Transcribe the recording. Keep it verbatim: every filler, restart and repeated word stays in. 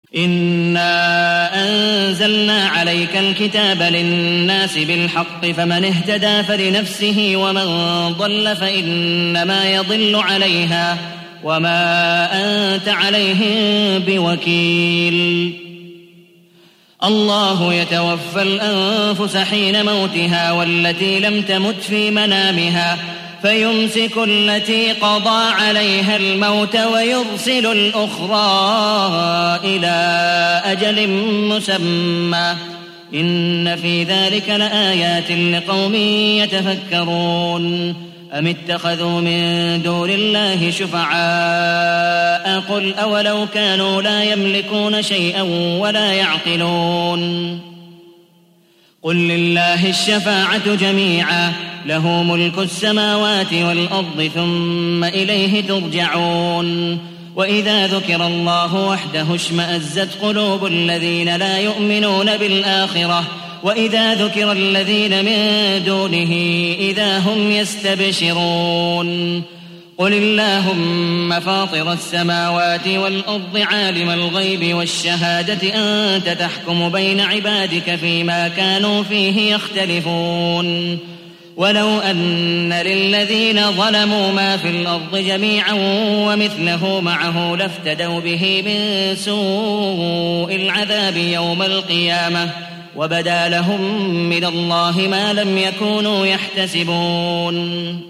إنا أنزلنا عليك الكتاب للناس بالحق فمن اهتدى فلنفسه ومن ضل فإنما يضل عليها وما أنت عليهم بوكيل. الله يتوفى الأنفس حين موتها والتي لم تمت في منامها فيمسك التي قضى عليها الموت ويرسل الأخرى إلى أجل مسمى إن في ذلك لآيات لقوم يتفكرون. أم اتخذوا من دون الله شفعاء قل أولو كانوا لا يملكون شيئا ولا يعقلون قل لله الشفاعة جميعا له ملك السماوات والأرض ثم إليه ترجعون. وإذا ذكر الله وحده اشمأزت قلوب الذين لا يؤمنون بالآخرة وإذا ذكر الذين من دونه إذا هم يستبشرون. قل اللهم فاطر السماوات والأرض عالم الغيب والشهادة أنت تحكم بين عبادك فيما كانوا فيه يختلفون. ولو أن للذين ظلموا ما في الأرض جميعا ومثله معه لافتدوا به من سوء العذاب يوم القيامة وبدا لهم من الله ما لم يكونوا يحتسبون.